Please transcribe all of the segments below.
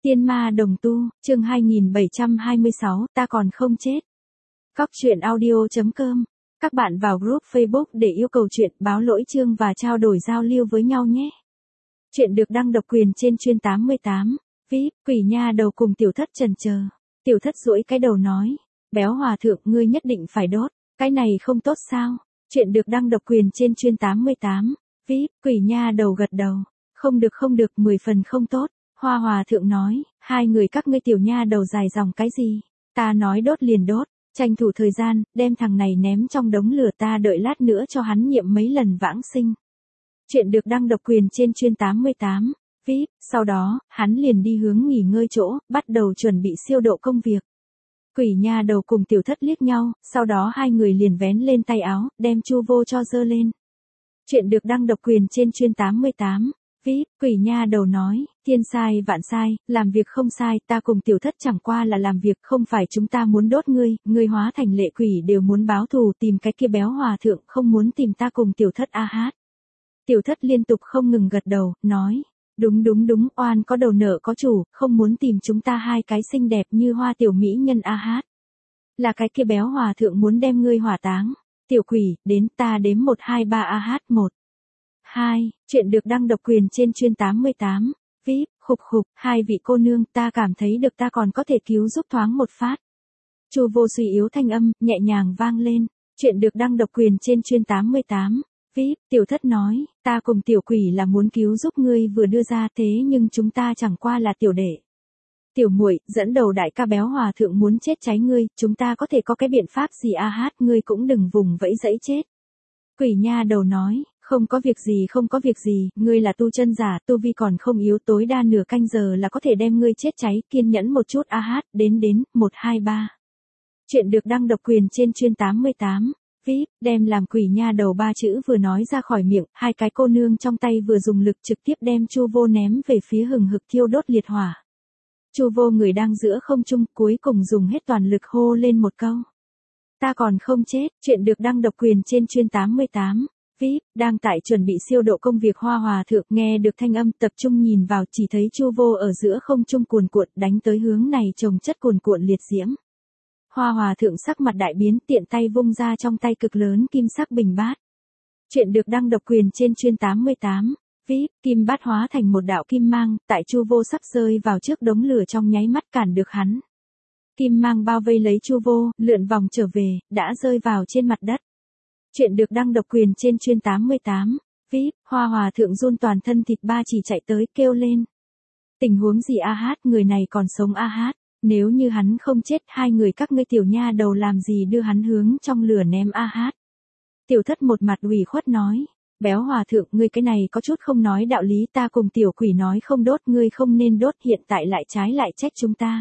Tiên ma đồng tu, chương 2726, ta còn không chết. Cóc truyện audio.com. Các bạn vào group Facebook để yêu cầu chuyện, báo lỗi chương và trao đổi giao lưu với nhau nhé. Chuyện được đăng độc quyền trên chuyên 88. VIP, quỷ nha đầu cùng tiểu thất chần chờ. Tiểu thất duỗi cái đầu nói, béo hòa thượng ngươi nhất định phải đốt, cái này không tốt sao? Chuyện được đăng độc quyền trên chuyên 88. VIP, quỷ nha đầu gật đầu. Không được, 10 phần không tốt. Hoa hòa thượng nói, hai người các ngươi tiểu nha đầu dài dòng cái gì? Ta nói đốt liền đốt, tranh thủ thời gian, đem thằng này ném trong đống lửa ta đợi lát nữa cho hắn nghiệm mấy lần vãng sinh. Chuyện được đăng độc quyền trên chuyên 88. VIP, sau đó, hắn liền đi hướng nghỉ ngơi chỗ, bắt đầu chuẩn bị siêu độ công việc. Quỷ nha đầu cùng tiểu thất liếc nhau, sau đó hai người liền vén lên tay áo, đem chu vô cho dơ lên. Chuyện được đăng độc quyền trên chuyên 88. VIP, quỷ nha đầu nói, thiên sai vạn sai, làm việc không sai, ta cùng tiểu thất chẳng qua là làm việc, không phải chúng ta muốn đốt ngươi hóa thành lệ quỷ đều muốn báo thù tìm cái kia béo hòa thượng không muốn tìm ta cùng tiểu thất a hát. Tiểu thất liên tục không ngừng gật đầu, nói, đúng, oan có đầu nợ có chủ, không muốn tìm chúng ta hai cái xinh đẹp như hoa tiểu mỹ nhân a hát. Là cái kia béo hòa thượng muốn đem ngươi hỏa táng. Tiểu quỷ, đến ta đếm 1 2 3 a hát 1. 2, chuyện được đăng độc quyền trên chuyên 88. VIP, khục, hai vị cô nương, ta cảm thấy được ta còn có thể cứu giúp thoáng một phát. Chu vô suy yếu thanh âm, nhẹ nhàng vang lên. Chuyện được đăng độc quyền trên chuyên 88. VIP, tiểu thất nói, ta cùng tiểu quỷ là muốn cứu giúp ngươi vừa đưa ra thế nhưng chúng ta chẳng qua là tiểu đệ. Tiểu muội dẫn đầu đại ca béo hòa thượng muốn chết cháy ngươi, chúng ta có thể có cái biện pháp gì a hát, ngươi cũng đừng vùng vẫy dẫy chết. Quỷ nha đầu nói, không có việc gì, ngươi là tu chân giả, tu vi còn không yếu, tối đa nửa canh giờ là có thể đem ngươi chết cháy, kiên nhẫn một chút a hát, đến, 1 2 3. Chuyện được đăng độc quyền trên chuyên 88. VIP, đem làm quỷ nha đầu 3 chữ vừa nói ra khỏi miệng, hai cái cô nương trong tay vừa dùng lực trực tiếp đem chu vô ném về phía hừng hực thiêu đốt liệt hỏa. Chu vô người đang giữa không trung, cuối cùng dùng hết toàn lực hô lên một câu. Ta còn không chết, chuyện được đăng độc quyền trên chuyên 88. VIP, đang tại chuẩn bị siêu độ công việc hoa hòa thượng nghe được thanh âm tập trung nhìn vào chỉ thấy chu vô ở giữa không trung cuồn cuộn đánh tới hướng này trồng chất cuồn cuộn liệt diễm. Hoa hòa thượng sắc mặt đại biến tiện tay vung ra trong tay cực lớn kim sắc bình bát. Chuyện được đăng độc quyền trên chuyên 88. VIP, kim bát hóa thành một đạo kim mang, tại chu vô sắp rơi vào trước đống lửa trong nháy mắt cản được hắn. Kim mang bao vây lấy chu vô, lượn vòng trở về, đã rơi vào trên mặt đất. Chuyện được đăng độc quyền trên chuyên 88. VIP, hoa hòa thượng run toàn thân thịt ba chỉ chạy tới kêu lên. Tình huống gì a hát, người này còn sống a hát, nếu như hắn không chết hai người các ngươi tiểu nha đầu làm gì đưa hắn hướng trong lửa ném a hát. Tiểu thất một mặt ủy khuất nói, béo hòa thượng ngươi cái này có chút không nói đạo lý, ta cùng tiểu quỷ nói không đốt ngươi không nên đốt, hiện tại lại trái lại trách chúng ta.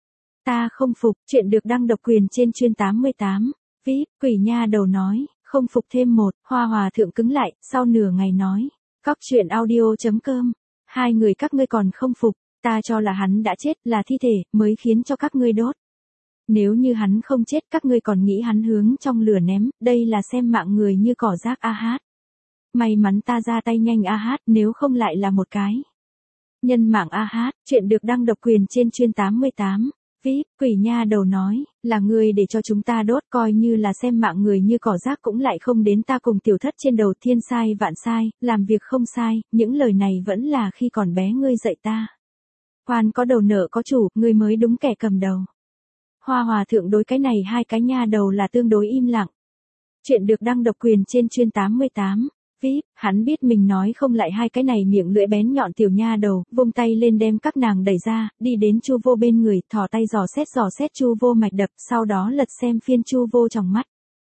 Ta không phục, chuyện được đăng độc quyền trên chuyên 88. VIP, quỷ nha đầu nói, không phục thêm một, hoa hòa thượng cứng lại, sau nửa ngày nói, cóc truyện audio.com, hai người các ngươi còn không phục, ta cho là hắn đã chết, là thi thể, mới khiến cho các ngươi đốt. Nếu như hắn không chết các ngươi còn nghĩ hắn hướng trong lửa ném, đây là xem mạng người như cỏ rác a hát. May mắn ta ra tay nhanh a hát, nếu không lại là một cái nhân mạng a hát, chuyện được đăng độc quyền trên chuyên 88. VIP, quỷ nha đầu nói, là ngươi để cho chúng ta đốt, coi như là xem mạng người như cỏ rác cũng lại không đến ta cùng tiểu thất trên đầu, thiên sai vạn sai, làm việc không sai, những lời này vẫn là khi còn bé ngươi dạy ta. Oan có đầu nợ có chủ, ngươi mới đúng kẻ cầm đầu. Hoa hòa thượng đối cái này hai cái nha đầu là tương đối im lặng. Chuyện được đăng độc quyền trên chuyên 88. VIP, hắn biết mình nói không lại hai cái này miệng lưỡi bén nhọn tiểu nha đầu, vung tay lên đem các nàng đẩy ra, đi đến chu vô bên người, thò tay dò xét chu vô mạch đập, sau đó lật xem phiên chu vô trong mắt.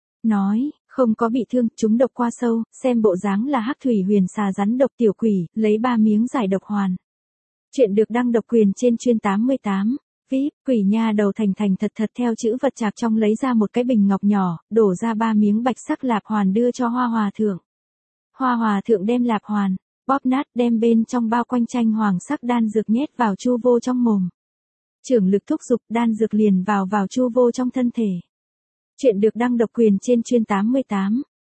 Nói, không có bị thương, chúng độc qua sâu, xem bộ dáng là hắc thủy huyền xà rắn độc tiểu quỷ, lấy 3 miếng giải độc hoàn. Chuyện được đăng độc quyền trên chuyên 88. VIP, quỷ nha đầu thành thật theo chữ vật chạc trong lấy ra một cái bình ngọc nhỏ, đổ ra 3 miếng bạch sắc lạp hoàn đưa cho hoa hòa thượng. Hoa hòa thượng đem lạp hoàn, bóp nát đem bên trong bao quanh tranh hoàng sắc đan dược nhét vào chu vô trong mồm. Trưởng lực thúc giục đan dược liền vào chu vô trong thân thể. Chuyện được đăng độc quyền trên chuyên 88.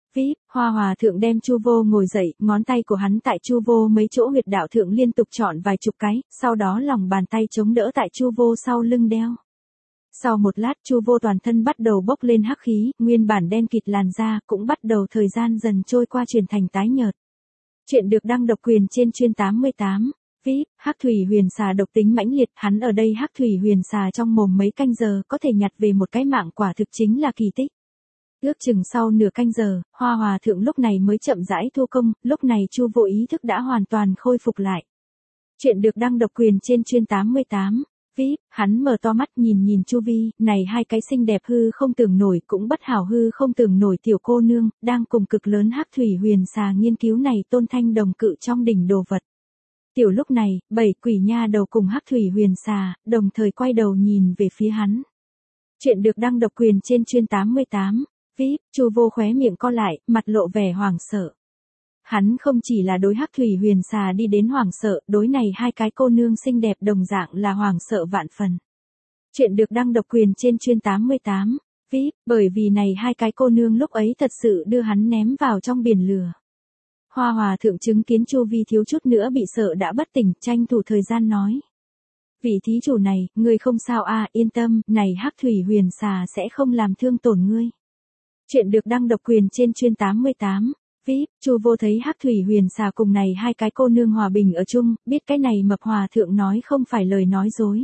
VIP, Hoa Hòa thượng đem Chu Vô ngồi dậy, ngón tay của hắn tại Chu Vô mấy chỗ huyệt đạo thượng liên tục chọn vài chục cái, sau đó lòng bàn tay chống đỡ tại Chu Vô sau lưng đeo. Sau một lát Chu Vô toàn thân bắt đầu bốc lên hắc khí, nguyên bản đen kịt làn da cũng bắt đầu thời gian dần trôi qua chuyển thành tái nhợt. Chuyện được đăng độc quyền trên chuyên 88. VIP, hắc thủy huyền xà độc tính mãnh liệt, hắn ở đây hắc thủy huyền xà trong mồm mấy canh giờ có thể nhặt về một cái mạng quả thực chính là kỳ tích. Ước chừng sau nửa canh giờ, Hoa Hòa thượng lúc này mới chậm rãi thu công, lúc này Chu Vô ý thức đã hoàn toàn khôi phục lại. Chuyện được đăng độc quyền trên chuyên 88. VIP, hắn mở to mắt nhìn chu vi, này hai cái xinh đẹp hư không tưởng nổi cũng bất hảo hư không tưởng nổi tiểu cô nương, đang cùng cực lớn hắc thủy huyền xà nghiên cứu này tôn thanh đồng cự trong đỉnh đồ vật. Tiểu lúc này, 7 quỷ nha đầu cùng hắc thủy huyền xà, đồng thời quay đầu nhìn về phía hắn. Chuyện được đăng độc quyền trên chuyên 88. VIP, Chu Vô khóe miệng co lại, mặt lộ vẻ hoảng sợ. Hắn không chỉ là đối hắc thủy huyền xà đi đến hoảng sợ, đối này hai cái cô nương xinh đẹp đồng dạng là hoảng sợ vạn phần. Chuyện được đăng độc quyền trên chuyên 88. VIP, bởi vì này hai cái cô nương lúc ấy thật sự đưa hắn ném vào trong biển lửa. Hoa Hòa thượng chứng kiến Chu Vi thiếu chút nữa bị sợ đã bất tỉnh, tranh thủ thời gian nói. Vị thí chủ này, ngươi không sao à, yên tâm, này hắc thủy huyền xà sẽ không làm thương tổn ngươi. Chuyện được đăng độc quyền trên chuyên 88. VIP, Chu Vô thấy hắc thủy huyền xà cùng này hai cái cô nương hòa bình ở chung, biết cái này mập hòa thượng nói không phải lời nói dối.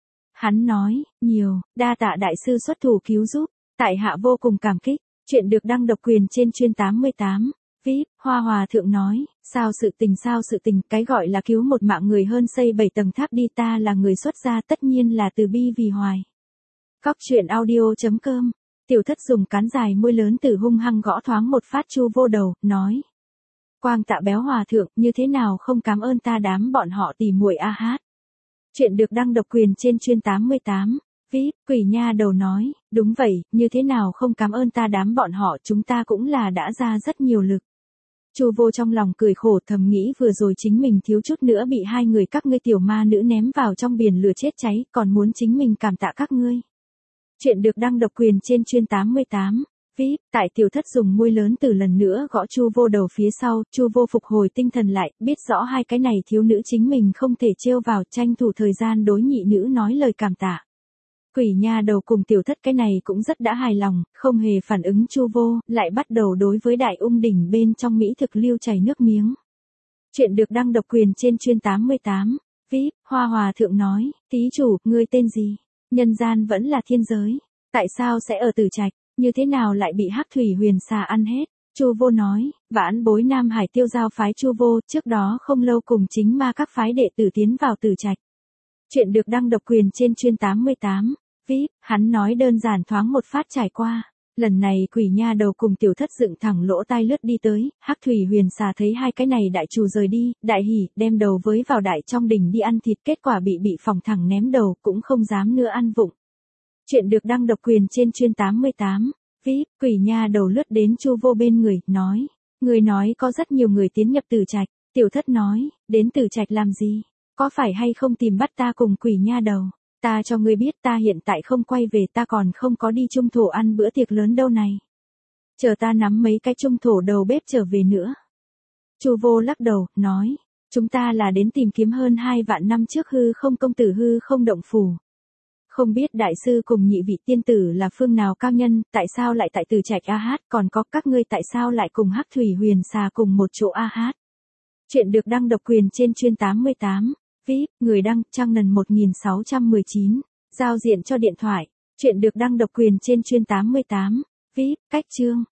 Hắn nói, nhiều, đa tạ đại sư xuất thủ cứu giúp, tại hạ vô cùng cảm kích. Chuyện được đăng độc quyền trên chuyên 88. VIP, Hoa Hòa thượng nói, sao sự tình, cái gọi là cứu một mạng người hơn xây 7 tầng tháp đi, ta là người xuất gia tất nhiên là từ bi vì hoài. Cóc truyện audio.com. Tiểu thất dùng cán dài môi lớn từ hung hăng gõ thoáng một phát Chu Vô đầu, nói. Quang tạ béo hòa thượng, như thế nào không cảm ơn ta đám bọn họ tỉ muội a hát. Chuyện được đăng độc quyền trên chuyên 88. VIP, quỷ nha đầu nói, đúng vậy, như thế nào không cảm ơn ta đám bọn họ, chúng ta cũng là đã ra rất nhiều lực. Chu Vô trong lòng cười khổ thầm nghĩ vừa rồi chính mình thiếu chút nữa bị hai người các ngươi tiểu ma nữ ném vào trong biển lửa chết cháy, còn muốn chính mình cảm tạ các ngươi. Chuyện được đăng độc quyền trên chuyên 88. VIP, tại tiểu thất dùng môi lớn từ lần nữa gõ Chu Vô đầu phía sau, Chu Vô phục hồi tinh thần lại, biết rõ hai cái này thiếu nữ chính mình không thể trêu vào, tranh thủ thời gian đối nhị nữ nói lời cảm tạ. Quỷ nha đầu cùng tiểu thất cái này cũng rất đã hài lòng, không hề phản ứng Chu Vô, lại bắt đầu đối với đại ung đỉnh bên trong mỹ thực lưu chảy nước miếng. Chuyện được đăng độc quyền trên chuyên 88. VIP, Hoa Hòa thượng nói, thí chủ, ngươi tên gì? Nhân gian vẫn là thiên giới, tại sao sẽ ở Tử Trạch, như thế nào lại bị hắc thủy huyền xà ăn hết? Chu Vô nói, vãn bối Nam Hải Tiêu Giao phái Chu Vô, trước đó không lâu cùng chính ma các phái đệ tử tiến vào Tử Trạch. Chuyện được đăng độc quyền trên chuyên 88. VIP, hắn nói đơn giản thoáng một phát trải qua. Lần này quỷ nha đầu cùng tiểu thất dựng thẳng lỗ tai lướt đi tới, hắc thủy huyền xà thấy hai cái này đại trù rời đi, đại hỉ, đem đầu với vào đại trong đỉnh đi ăn thịt, kết quả bị phòng thẳng ném đầu, cũng không dám nữa ăn vụng. Chuyện được đăng độc quyền trên chuyên 88. VIP, quỷ nha đầu lướt đến Chu Vô bên người, nói. Người nói có rất nhiều người tiến nhập Tử Trạch, tiểu thất nói, đến Tử Trạch làm gì? Có phải hay không tìm bắt ta cùng quỷ nha đầu? Ta cho ngươi biết ta hiện tại không quay về, ta còn không có đi trung thổ ăn bữa tiệc lớn đâu này. Chờ ta nắm mấy cái trung thổ đầu bếp trở về nữa. Chu Vô lắc đầu, nói, chúng ta là đến tìm kiếm hơn 2 vạn năm trước hư không công tử hư không động phủ. Không biết đại sư cùng nhị vị tiên tử là phương nào cao nhân, tại sao lại tại Tử Trạch a hát, còn có các ngươi tại sao lại cùng hắc thủy huyền xà cùng một chỗ a hát. Chuyện được đăng độc quyền trên chuyên 88. VIP, người đăng, Trang Nần 1619. Giao diện cho điện thoại. Chuyện được đăng độc quyền trên chuyên 88. VIP, cách chương.